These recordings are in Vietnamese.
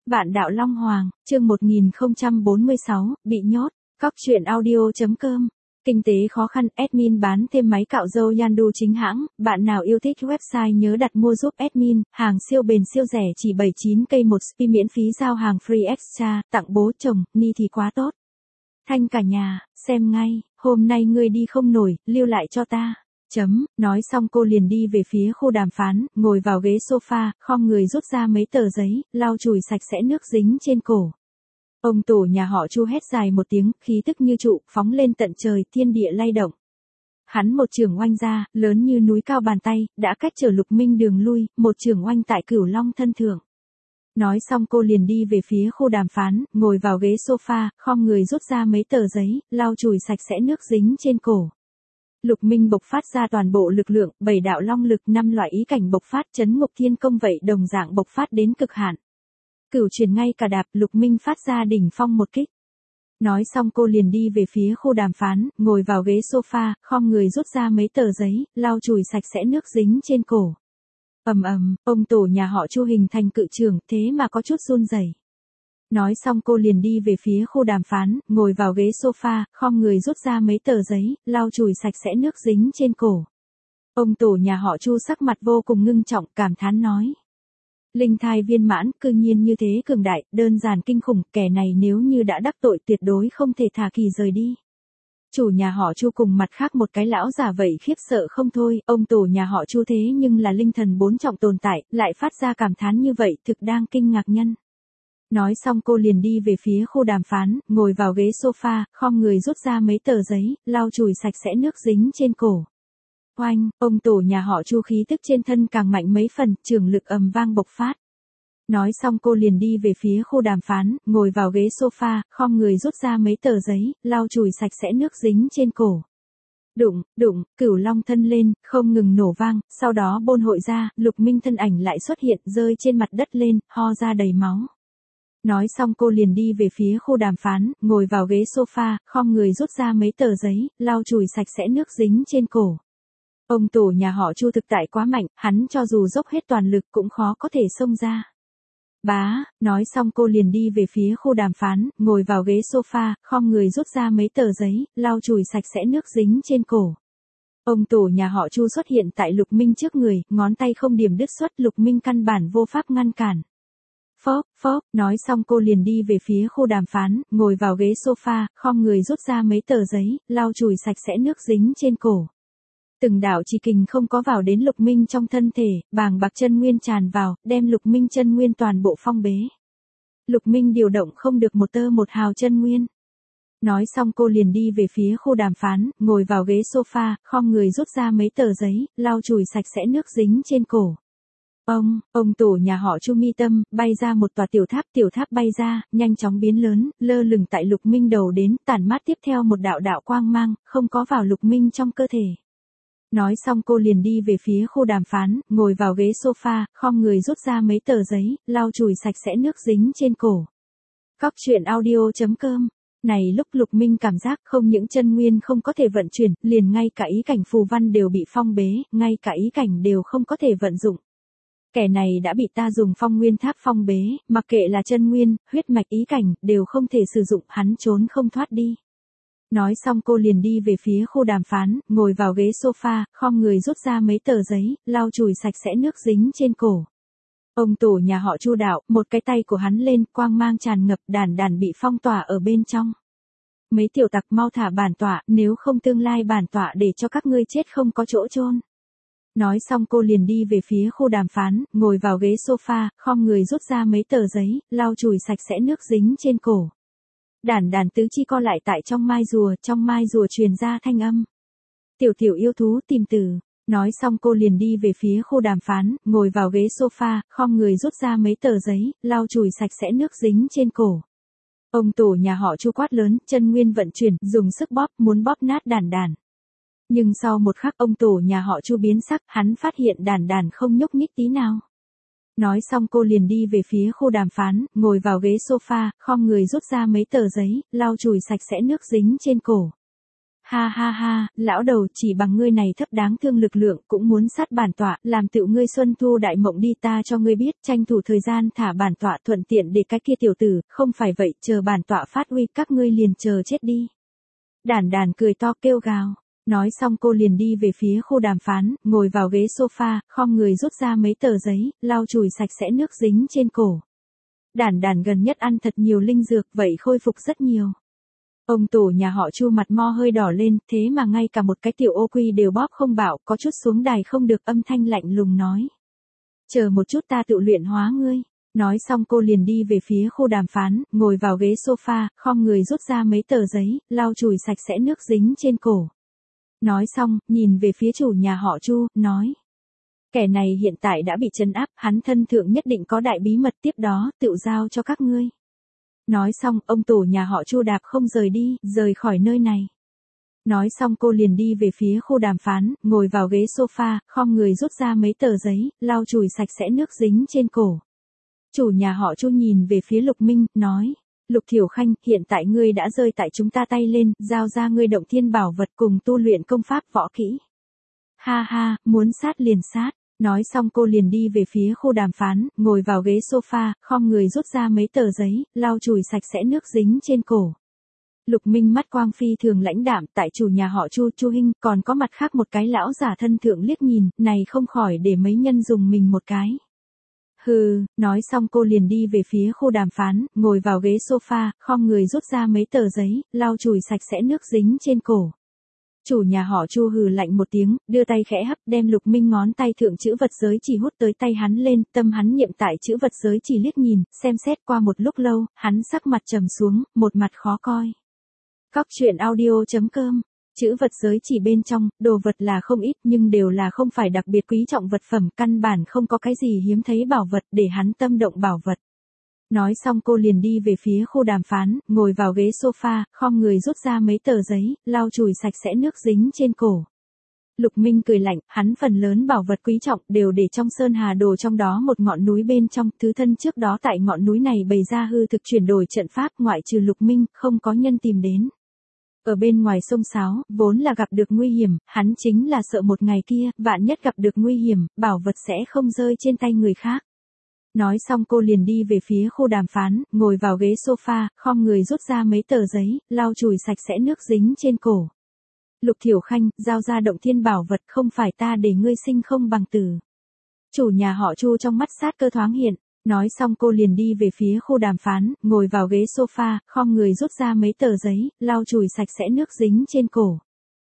Bạn đạo Long Hoàng, chương 1046, bị nhốt. Cóc truyện audio.com. Kinh tế khó khăn, admin bán thêm máy cạo râu Yandu chính hãng. Bạn nào yêu thích website nhớ đặt mua giúp admin. Hàng siêu bền siêu rẻ chỉ 79k một spi, miễn phí giao hàng free extra. Tặng bố chồng, ni thì quá tốt. Thanh cả nhà, xem ngay. Hôm nay ngươi đi không nổi, lưu lại cho ta. Nói xong cô liền đi về phía khu đàm phán, ngồi vào ghế sofa, khom người rút ra mấy tờ giấy, lau chùi sạch sẽ nước dính trên cổ. Ông tổ nhà họ Chu hét dài một tiếng, khí tức như trụ, phóng lên tận trời, thiên địa lay động. Hắn một chưởng oanh ra, lớn như núi cao bàn tay, đã cách trở Lục Minh đường lui, một chưởng oanh tại Cửu Long thân thượng. Nói xong cô liền đi về phía khu đàm phán, ngồi vào ghế sofa, khom người rút ra mấy tờ giấy, lau chùi sạch sẽ nước dính trên cổ. Lục Minh bộc phát ra toàn bộ lực lượng, 7 đạo long lực, 5 loại ý cảnh bộc phát, chấn ngục thiên công vậy đồng dạng bộc phát đến cực hạn. Cửu truyền ngay cả đạp, Lục Minh phát ra đỉnh phong một kích. Nói xong cô liền đi về phía khu đàm phán, ngồi vào ghế sofa, khom người rút ra mấy tờ giấy, lau chùi sạch sẽ nước dính trên cổ. Ông tổ nhà họ Chu hình thành cự trưởng, thế mà có chút run rẩy. Nói xong cô liền đi về phía khu đàm phán, ngồi vào ghế sofa, khom người rút ra mấy tờ giấy, lau chùi sạch sẽ nước dính trên cổ. Ông tổ nhà họ Chu sắc mặt vô cùng ngưng trọng, cảm thán nói. Linh thai viên mãn, cư nhiên như thế cường đại, đơn giản kinh khủng, kẻ này nếu như đã đắc tội tuyệt đối không thể thả kỳ rời đi. Chủ nhà họ Chu cùng mặt khác một cái lão già vậy khiếp sợ không thôi, ông tổ nhà họ Chu thế nhưng là linh thần 4 trọng tồn tại, lại phát ra cảm thán như vậy, thực đang kinh ngạc nhân. Nói xong cô liền đi về phía khu đàm phán, ngồi vào ghế sofa, khom người rút ra mấy tờ giấy, lau chùi sạch sẽ nước dính trên cổ. Oanh, ông tổ nhà họ Chu khí tức trên thân càng mạnh mấy phần, trường lực ầm vang bộc phát. Nói xong cô liền đi về phía khu đàm phán, ngồi vào ghế sofa, khom người rút ra mấy tờ giấy, lau chùi sạch sẽ nước dính trên cổ. Đụng, Cửu Long thân lên, không ngừng nổ vang, sau đó bôn hội ra, Lục Minh thân ảnh lại xuất hiện, rơi trên mặt đất lên, ho ra đầy máu. Nói xong cô liền đi về phía khu đàm phán, ngồi vào ghế sofa, khom người rút ra mấy tờ giấy, lau chùi sạch sẽ nước dính trên cổ. Ông tổ nhà họ Chu thực tại quá mạnh, hắn cho dù dốc hết toàn lực cũng khó có thể xông ra. Nói xong cô liền đi về phía khu đàm phán, ngồi vào ghế sofa, khom người rút ra mấy tờ giấy, lau chùi sạch sẽ nước dính trên cổ. Ông tổ nhà họ Chu xuất hiện tại Lục Minh trước người, ngón tay không điểm đứt xuất, Lục Minh căn bản vô pháp ngăn cản. Phóp, nói xong cô liền đi về phía khu đàm phán, ngồi vào ghế sofa, khom người rút ra mấy tờ giấy, lau chùi sạch sẽ nước dính trên cổ. Từng đạo chỉ kình không có vào đến Lục Minh trong thân thể, bàng bạc chân nguyên tràn vào, đem Lục Minh chân nguyên toàn bộ phong bế. Lục Minh điều động không được một tơ một hào chân nguyên. Nói xong cô liền đi về phía khu đàm phán, ngồi vào ghế sofa, khom người rút ra mấy tờ giấy, lau chùi sạch sẽ nước dính trên cổ. Ông tổ nhà họ Chu mi tâm, bay ra một tòa tiểu tháp bay ra, nhanh chóng biến lớn, lơ lửng tại Lục Minh đầu đến, tản mát tiếp theo một đạo đạo quang mang, không có vào Lục Minh trong cơ thể. Nói xong cô liền đi về phía khu đàm phán, ngồi vào ghế sofa, khom người rút ra mấy tờ giấy, lau chùi sạch sẽ nước dính trên cổ. Cóc truyện audio.com. Này lúc Lục Minh cảm giác không những chân nguyên không có thể vận chuyển, liền ngay cả ý cảnh phù văn đều bị phong bế, ngay cả ý cảnh đều không có thể vận dụng. Kẻ này đã bị ta dùng phong nguyên tháp phong bế, mặc kệ là chân nguyên, huyết mạch ý cảnh, đều không thể sử dụng, hắn trốn không thoát đi. Nói xong cô liền đi về phía khu đàm phán, ngồi vào ghế sofa, khom người rút ra mấy tờ giấy, lau chùi sạch sẽ nước dính trên cổ. Ông tổ nhà họ Chu đạo, một cái tay của hắn lên, quang mang tràn ngập, đàn bị phong tỏa ở bên trong. Mấy tiểu tặc mau thả bản tỏa, nếu không tương lai bản tỏa để cho các ngươi chết không có chỗ chôn. Nói xong cô liền đi về phía khu đàm phán, ngồi vào ghế sofa, khom người rút ra mấy tờ giấy, lau chùi sạch sẽ nước dính trên cổ. Đàn tứ chi co lại tại trong mai rùa truyền ra thanh âm. Tiểu yêu thú tìm tử. Nói xong cô liền đi về phía khu đàm phán, ngồi vào ghế sofa, khom người rút ra mấy tờ giấy, lau chùi sạch sẽ nước dính trên cổ. Ông tổ nhà họ Chu quát lớn, chân nguyên vận chuyển, dùng sức bóp, muốn bóp nát đàn. Nhưng sau một khắc ông tổ nhà họ Chu biến sắc, hắn phát hiện đàn không nhúc nhích tí nào. Nói xong cô liền đi về phía khu đàm phán, ngồi vào ghế sofa, khom người rút ra mấy tờ giấy, lau chùi sạch sẽ nước dính trên cổ. Ha ha ha, lão đầu, chỉ bằng ngươi này thấp đáng thương lực lượng cũng muốn sát bản tọa, làm tựu ngươi xuân thu đại mộng đi, ta cho ngươi biết, tranh thủ thời gian thả bản tọa thuận tiện để cái kia tiểu tử, không phải vậy, chờ bản tọa phát uy các ngươi liền chờ chết đi. Đản đản cười to kêu gào. Nói xong cô liền đi về phía khu đàm phán, ngồi vào ghế sofa, khom người rút ra mấy tờ giấy, lau chùi sạch sẽ nước dính trên cổ. Đản đản gần nhất ăn thật nhiều linh dược, vậy khôi phục rất nhiều. Ông tổ nhà họ Chu mặt mo hơi đỏ lên, thế mà ngay cả một cái tiểu ô quy đều bóp không bảo, có chút xuống đài không được, âm thanh lạnh lùng nói. Chờ một chút, ta tự luyện hóa ngươi. Nói xong cô liền đi về phía khu đàm phán, ngồi vào ghế sofa, khom người rút ra mấy tờ giấy, lau chùi sạch sẽ nước dính trên cổ. Nói xong, nhìn về phía chủ nhà họ Chu, nói. Kẻ này hiện tại đã bị trấn áp, hắn thân thượng nhất định có đại bí mật, tiếp đó, tự giao cho các ngươi. Nói xong, ông tổ nhà họ Chu đạp không rời đi, rời khỏi nơi này. Nói xong cô liền đi về phía khu đàm phán, ngồi vào ghế sofa, khom người rút ra mấy tờ giấy, lau chùi sạch sẽ nước dính trên cổ. Chủ nhà họ Chu nhìn về phía Lục Minh, nói. Lục Thiểu Khanh, hiện tại ngươi đã rơi tại chúng ta tay lên, giao ra ngươi động thiên bảo vật cùng tu luyện công pháp võ kỹ. Ha ha, muốn sát liền sát. Nói xong cô liền đi về phía khu đàm phán, ngồi vào ghế sofa, khom người rút ra mấy tờ giấy, lau chùi sạch sẽ nước dính trên cổ. Lục Minh mắt quang phi thường lãnh đạm, tại chủ nhà họ Chu, Chu Hinh, còn có mặt khác một cái lão giả thân thượng liếc nhìn, này không khỏi để mấy nhân dùng mình một cái. Hừ, nói xong cô liền đi về phía khu đàm phán, ngồi vào ghế sofa, khom người rút ra mấy tờ giấy, lau chùi sạch sẽ nước dính trên cổ. Chủ nhà họ Chu hừ lạnh một tiếng, đưa tay khẽ hấp, đem Lục Minh ngón tay thượng chữ vật giới chỉ hút tới tay hắn lên, tâm hắn niệm tại chữ vật giới chỉ liếc nhìn, xem xét qua một lúc lâu, hắn sắc mặt trầm xuống, một mặt khó coi. Cóc truyện audio.com. Chữ vật giới chỉ bên trong, đồ vật là không ít nhưng đều là không phải đặc biệt quý trọng vật phẩm, căn bản không có cái gì hiếm thấy bảo vật để hắn tâm động bảo vật. Nói xong cô liền đi về phía khu đàm phán, ngồi vào ghế sofa, khom người rút ra mấy tờ giấy, lau chùi sạch sẽ nước dính trên cổ. Lục Minh cười lạnh, hắn phần lớn bảo vật quý trọng đều để trong sơn hà đồ, trong đó một ngọn núi bên trong, thứ thân trước đó tại ngọn núi này bày ra hư thực chuyển đổi trận pháp, ngoại trừ Lục Minh, không có nhân tìm đến. Ở bên ngoài sông Sáo, vốn là gặp được nguy hiểm, hắn chính là sợ một ngày kia, vạn nhất gặp được nguy hiểm, bảo vật sẽ không rơi trên tay người khác. Nói xong cô liền đi về phía khu đàm phán, ngồi vào ghế sofa, khom người rút ra mấy tờ giấy, lau chùi sạch sẽ nước dính trên cổ. Lục Thiểu Khanh, giao ra động thiên bảo vật, không phải ta để ngươi sinh không bằng tử. Chủ nhà họ Chu trong mắt sát cơ thoáng hiện. Nói xong cô liền đi về phía khu đàm phán, ngồi vào ghế sofa, khom người rút ra mấy tờ giấy, lau chùi sạch sẽ nước dính trên cổ.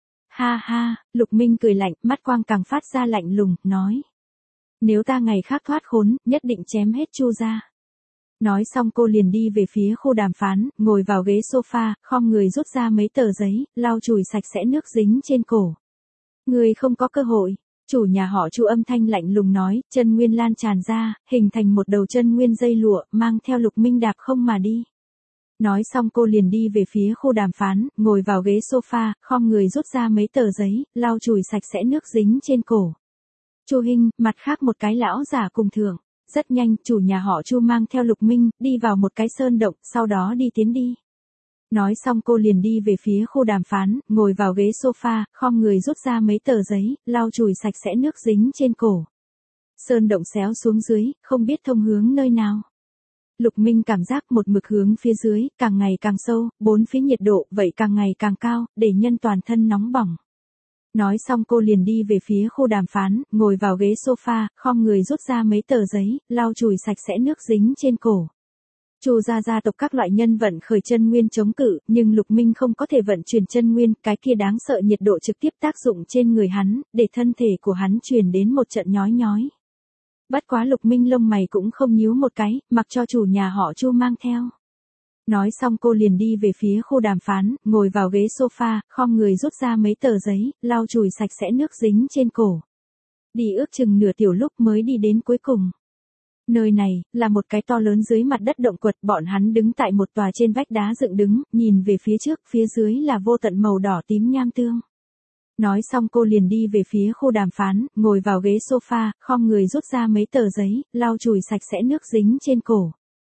Ha ha, Lục Minh cười lạnh, mắt quang càng phát ra lạnh lùng, nói. Nếu ta ngày khác thoát khốn, nhất định chém hết Chu ra. Nói xong cô liền đi về phía khu đàm phán, ngồi vào ghế sofa, khom người rút ra mấy tờ giấy, lau chùi sạch sẽ nước dính trên cổ. Người không có cơ hội. Chủ nhà họ Chu âm thanh lạnh lùng nói, chân nguyên lan tràn ra, hình thành một đầu chân nguyên dây lụa, mang theo Lục Minh đạp không mà đi. Nói xong cô liền đi về phía khu đàm phán, ngồi vào ghế sofa, khom người rút ra mấy tờ giấy, lau chùi sạch sẽ nước dính trên cổ. Chu Hinh, mặt khác một cái lão giả cùng thượng. Rất nhanh, chủ nhà họ Chu mang theo Lục Minh, đi vào một cái sơn động, sau đó đi tiến đi. Nói xong cô liền đi về phía khu đàm phán, ngồi vào ghế sofa, khom người rút ra mấy tờ giấy, lau chùi sạch sẽ nước dính trên cổ. Sơn động xéo xuống dưới, không biết thông hướng nơi nào. Lục Minh cảm giác một mực hướng phía dưới, càng ngày càng sâu, bốn phía nhiệt độ vậy càng ngày càng cao, để nhân toàn thân nóng bỏng. Nói xong cô liền đi về phía khu đàm phán, ngồi vào ghế sofa, khom người rút ra mấy tờ giấy, lau chùi sạch sẽ nước dính trên cổ. Chu gia tộc các loại nhân vận khởi chân nguyên chống cự, nhưng Lục Minh không có thể vận chuyển chân nguyên, cái kia đáng sợ nhiệt độ trực tiếp tác dụng trên người hắn, để thân thể của hắn truyền đến một trận nhói nhói. Bất quá Lục Minh lông mày cũng không nhíu một cái, mặc cho chủ nhà họ Chu mang theo. Nói xong cô liền đi về phía khu đàm phán, ngồi vào ghế sofa, khom người rút ra mấy tờ giấy, lau chùi sạch sẽ nước dính trên cổ. Đi ước chừng nửa tiểu lúc mới đi đến cuối cùng. Nơi này, là một cái to lớn dưới mặt đất động quật, bọn hắn đứng tại một tòa trên vách đá dựng đứng, nhìn về phía trước, phía dưới là vô tận màu đỏ tím nham tương. Nói xong cô liền đi về phía khu đàm phán, ngồi vào ghế sofa, khom người rút ra mấy tờ giấy, lau chùi sạch sẽ nước dính trên cổ.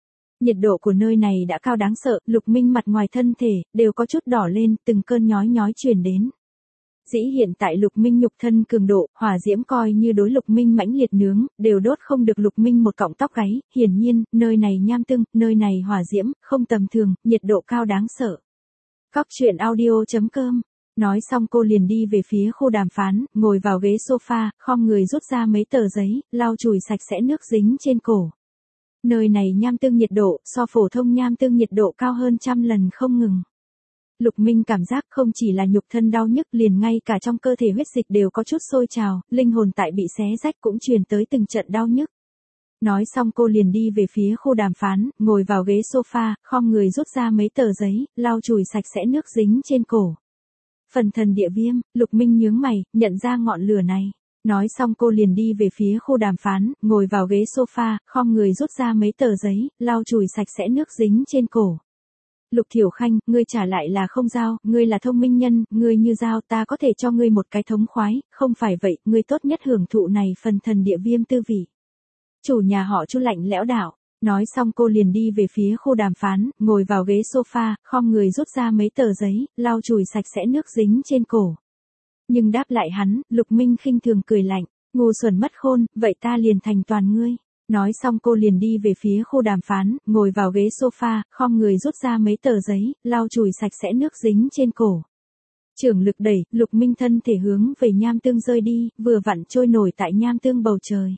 Nhiệt độ của nơi này đã cao đáng sợ, Lục Minh mặt ngoài thân thể, đều có chút đỏ lên, từng cơn nhói nhói truyền đến. Dĩ hiện tại Lục Minh nhục thân cường độ, hỏa diễm coi như đối Lục Minh mãnh liệt nướng, đều đốt không được Lục Minh một cọng tóc gáy, hiển nhiên, nơi này nham tương, nơi này hỏa diễm, không tầm thường, nhiệt độ cao đáng sợ. Cóc truyện audio.com. Nói xong cô liền đi về phía khu đàm phán, ngồi vào ghế sofa, khom người rút ra mấy tờ giấy, lau chùi sạch sẽ nước dính trên cổ. Nơi này nham tương nhiệt độ, so phổ thông nham tương nhiệt độ cao hơn trăm lần không ngừng. Lục Minh cảm giác không chỉ là nhục thân đau nhức, liền ngay cả trong cơ thể huyết dịch đều có chút sôi trào, linh hồn tại bị xé rách cũng truyền tới từng trận đau nhức. Nói xong cô liền đi về phía khu đàm phán, ngồi vào ghế sofa, khom người rút ra mấy tờ giấy, lau chùi sạch sẽ nước dính trên cổ. Phần thần địa viêm, Lục Minh nhướng mày, nhận ra ngọn lửa này. Nói xong cô liền đi về phía khu đàm phán, ngồi vào ghế sofa, khom người rút ra mấy tờ giấy, lau chùi sạch sẽ nước dính trên cổ. Lục Thiểu Khanh, ngươi trả lại là không giao, ngươi là thông minh nhân, ngươi như giao ta có thể cho ngươi một cái thống khoái, không phải vậy, ngươi tốt nhất hưởng thụ này phần thần địa viêm tư vị. Chủ nhà họ Chu lạnh lẽo đạo. Nói xong cô liền đi về phía khu đàm phán, ngồi vào ghế sofa, khom người rút ra mấy tờ giấy, lau chùi sạch sẽ nước dính trên cổ. Nhưng đáp lại hắn, Lục Minh khinh thường cười lạnh, ngu xuẩn mất khôn, vậy ta liền thành toàn ngươi. Nói xong cô liền đi về phía khu đàm phán, ngồi vào ghế sofa, khom người rút ra mấy tờ giấy, lau chùi sạch sẽ nước dính trên cổ. Trưởng lực đẩy, Lục Minh thân thể hướng về nham tương rơi đi, vừa vặn trôi nổi tại nham tương bầu trời.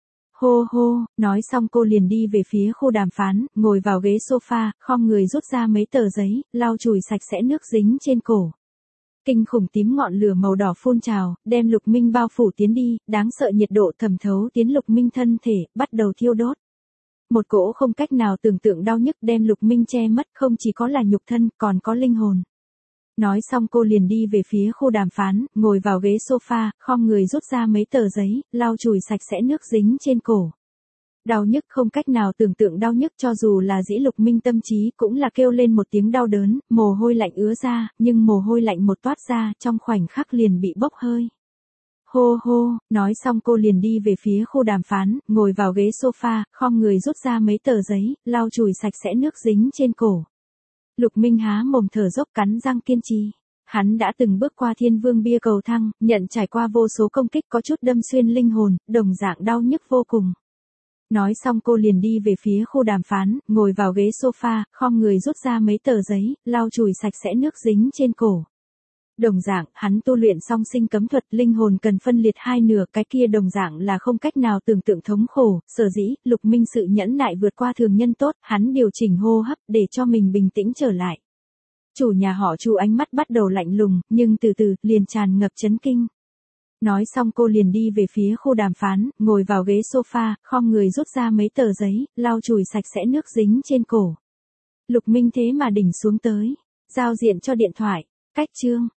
Hô hô, nói xong cô liền đi về phía khu đàm phán, ngồi vào ghế sofa, khom người rút ra mấy tờ giấy, lau chùi sạch sẽ nước dính trên cổ. Kinh khủng tím ngọn lửa màu đỏ phun trào, đem Lục Minh bao phủ tiến đi, đáng sợ nhiệt độ thẩm thấu tiến Lục Minh thân thể, bắt đầu thiêu đốt. Một cỗ không cách nào tưởng tượng đau nhức đem Lục Minh che mất, không chỉ có là nhục thân, còn có linh hồn. Nói xong cô liền đi về phía khu đàm phán, ngồi vào ghế sofa, khom người rút ra mấy tờ giấy, lau chùi sạch sẽ nước dính trên cổ. Đau nhức không cách nào tưởng tượng đau nhức, cho dù là dĩ Lục Minh tâm trí cũng là kêu lên một tiếng đau đớn, mồ hôi lạnh ứa ra, nhưng mồ hôi lạnh một toát ra, trong khoảnh khắc liền bị bốc hơi. Hô hô, nói xong cô liền đi về phía khu đàm phán, ngồi vào ghế sofa, khom người rút ra mấy tờ giấy, lau chùi sạch sẽ nước dính trên cổ. Lục Minh há mồm thở dốc cắn răng kiên trì. Hắn đã từng bước qua Thiên Vương bia cầu thang, nhận trải qua vô số công kích có chút đâm xuyên linh hồn, đồng dạng đau nhức vô cùng. Nói xong cô liền đi về phía khu đàm phán, ngồi vào ghế sofa, khom người rút ra mấy tờ giấy, lau chùi sạch sẽ nước dính trên cổ. Đồng dạng, hắn tu luyện song sinh cấm thuật, linh hồn cần phân liệt hai nửa, cái kia đồng dạng là không cách nào tưởng tượng thống khổ, sở dĩ, Lục Minh sự nhẫn nại vượt qua thường nhân tốt, hắn điều chỉnh hô hấp để cho mình bình tĩnh trở lại. Chủ nhà họ Chu ánh mắt bắt đầu lạnh lùng, nhưng từ từ, liền tràn ngập chấn kinh. Nói xong cô liền đi về phía khu đàm phán, ngồi vào ghế sofa, khom người rút ra mấy tờ giấy, lau chùi sạch sẽ nước dính trên cổ. Lục Minh thế mà đỉnh xuống tới, giao diện cho điện thoại, cách chương.